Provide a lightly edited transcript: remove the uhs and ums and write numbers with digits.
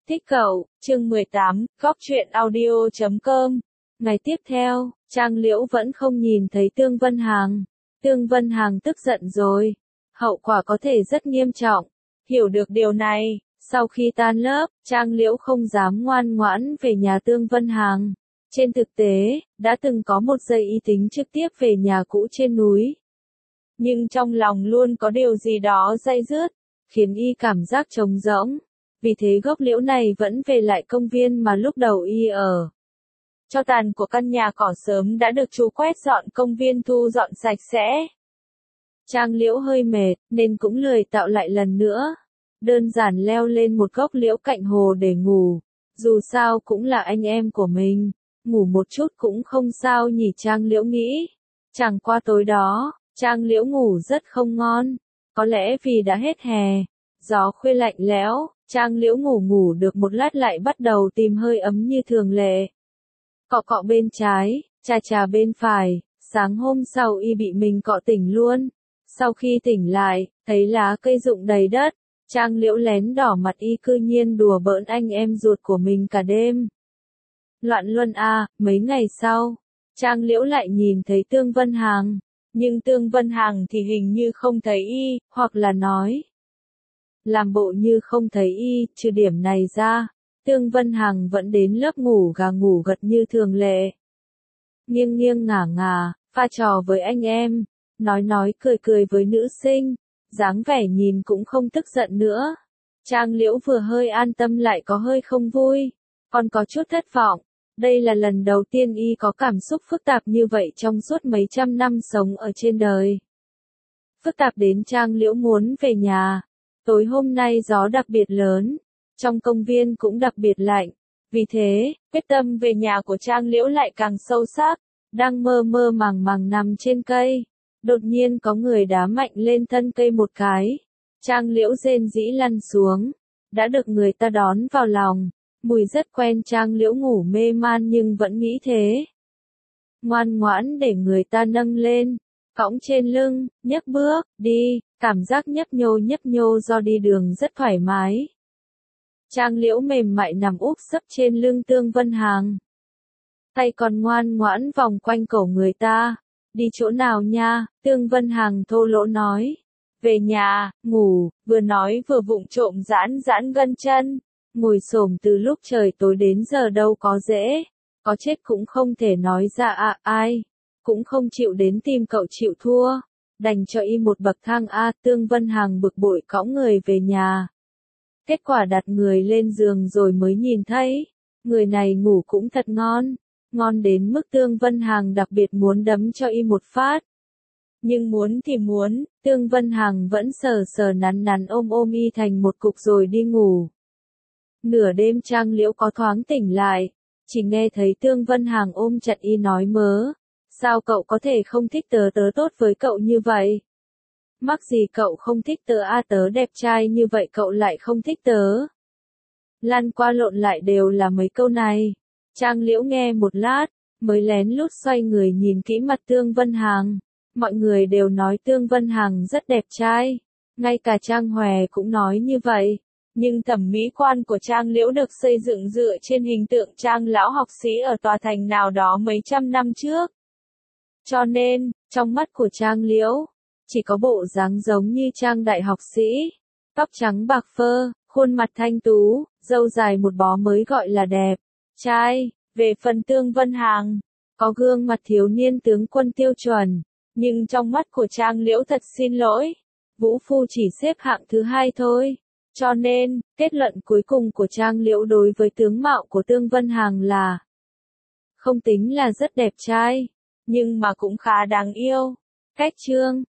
Thích cậu, chương 18, góc truyện audio.com. Ngày tiếp theo, Trang Liễu vẫn không nhìn thấy Tương Vân Hằng. Tương Vân Hằng tức giận rồi. Hậu quả có thể rất nghiêm trọng. Hiểu được điều này, sau khi tan lớp, Trang Liễu không dám ngoan ngoãn về nhà Tương Vân Hằng. Trên thực tế, đã từng có một giây y tính trực tiếp về nhà cũ trên núi. Nhưng trong lòng luôn có điều gì đó day dứt, khiến y cảm giác trống rỗng. Vì thế gốc liễu này vẫn về lại công viên mà lúc đầu y ở. Tro tàn của căn nhà cỏ sớm đã được chú quét dọn công viên thu dọn sạch sẽ. Trang Liễu hơi mệt, nên cũng lười tạo lại lần nữa. Đơn giản leo lên một gốc liễu cạnh hồ để ngủ. Dù sao cũng là anh em của mình, ngủ một chút cũng không sao nhỉ, Trang Liễu nghĩ. Chẳng qua tối đó, Trang Liễu ngủ rất không ngon. Có lẽ vì đã hết hè, gió khuya lạnh lẽo, Trang Liễu ngủ được một lát lại bắt đầu tìm hơi ấm như thường lệ. Cọ cọ bên trái, chà bên phải, sáng hôm sau y bị mình cọ tỉnh luôn. Sau khi tỉnh lại, thấy lá cây rụng đầy đất, Trang Liễu lén đỏ mặt y cư nhiên đùa bỡn anh em ruột của mình cả đêm. Loạn luân à, mấy ngày sau, Trang Liễu lại nhìn thấy Tương Vân Hằng, nhưng Tương Vân Hằng thì hình như không thấy y, hoặc là nói làm bộ như không thấy y, trừ điểm này ra, Tương Vân Hằng vẫn đến lớp ngủ gà ngủ gật như thường lệ. Nghiêng ngả, pha trò với anh em, nói cười với nữ sinh, dáng vẻ nhìn cũng không tức giận nữa. Trang Liễu vừa hơi an tâm lại có hơi không vui, còn có chút thất vọng. Đây là lần đầu tiên y có cảm xúc phức tạp như vậy trong suốt mấy trăm năm sống ở trên đời. Phức tạp đến Trang Liễu muốn về nhà. Tối hôm nay gió đặc biệt lớn, trong công viên cũng đặc biệt lạnh. Vì thế, quyết tâm về nhà của Trang Liễu lại càng sâu sắc. Đang mơ màng nằm trên cây, đột nhiên có người đá mạnh lên thân cây một cái. Trang Liễu rên rỉ lăn xuống, đã được người ta đón vào lòng. Mùi rất quen, Trang Liễu ngủ mê man nhưng vẫn nghĩ thế. Ngoan ngoãn để người ta nâng lên, cõng trên lưng, nhấc bước, đi, cảm giác nhấp nhô do đi đường rất thoải mái. Trang Liễu mềm mại nằm úp sấp trên lưng Tương Vân Hằng. Tay còn ngoan ngoãn vòng quanh cổ người ta. Đi chỗ nào nha, Tương Vân Hằng thô lỗ nói. Về nhà, ngủ, vừa nói vừa vụng trộm giãn gân chân. Ngồi xổm từ lúc trời tối đến giờ đâu có dễ. Có chết cũng không thể nói ra ai. Cũng không chịu đến tìm cậu chịu thua. Đành cho y một bậc thang Tương Vân Hằng bực bội cõng người về nhà. Kết quả đặt người lên giường rồi mới nhìn thấy. Người này ngủ cũng thật ngon. Ngon đến mức Tương Vân Hằng đặc biệt muốn đấm cho y một phát. Nhưng muốn thì muốn, Tương Vân Hằng vẫn sờ nắn ôm y thành một cục rồi đi ngủ. Nửa đêm Trang Liễu có thoáng tỉnh lại, chỉ nghe thấy Tương Vân Hằng ôm chặt y nói mớ. Sao cậu có thể không thích tớ tốt với cậu như vậy? Mắc gì cậu không thích tớ tớ đẹp trai như vậy cậu lại không thích tớ? Lăn qua lộn lại đều là mấy câu này. Trang Liễu nghe một lát, mới lén lút xoay người nhìn kỹ mặt Tương Vân Hằng. Mọi người đều nói Tương Vân Hằng rất đẹp trai. Ngay cả Trang Hòe cũng nói như vậy. Nhưng thẩm mỹ quan của Trang Liễu được xây dựng dựa trên hình tượng Trang lão học sĩ ở tòa thành nào đó mấy trăm năm trước. Cho nên, trong mắt của Trang Liễu, chỉ có bộ dáng giống như Trang đại học sĩ. Tóc trắng bạc phơ, khuôn mặt thanh tú, râu dài một bó mới gọi là đẹp. Trai, về phần Tương Vân Hằng, có gương mặt thiếu niên tướng quân tiêu chuẩn, nhưng trong mắt của Trang Liễu thật xin lỗi, vũ phu chỉ xếp hạng thứ 2 thôi. Cho nên, kết luận cuối cùng của Trang Liễu đối với tướng mạo của Tương Vân Hằng là không tính là rất đẹp trai, nhưng mà cũng khá đáng yêu. Cách chương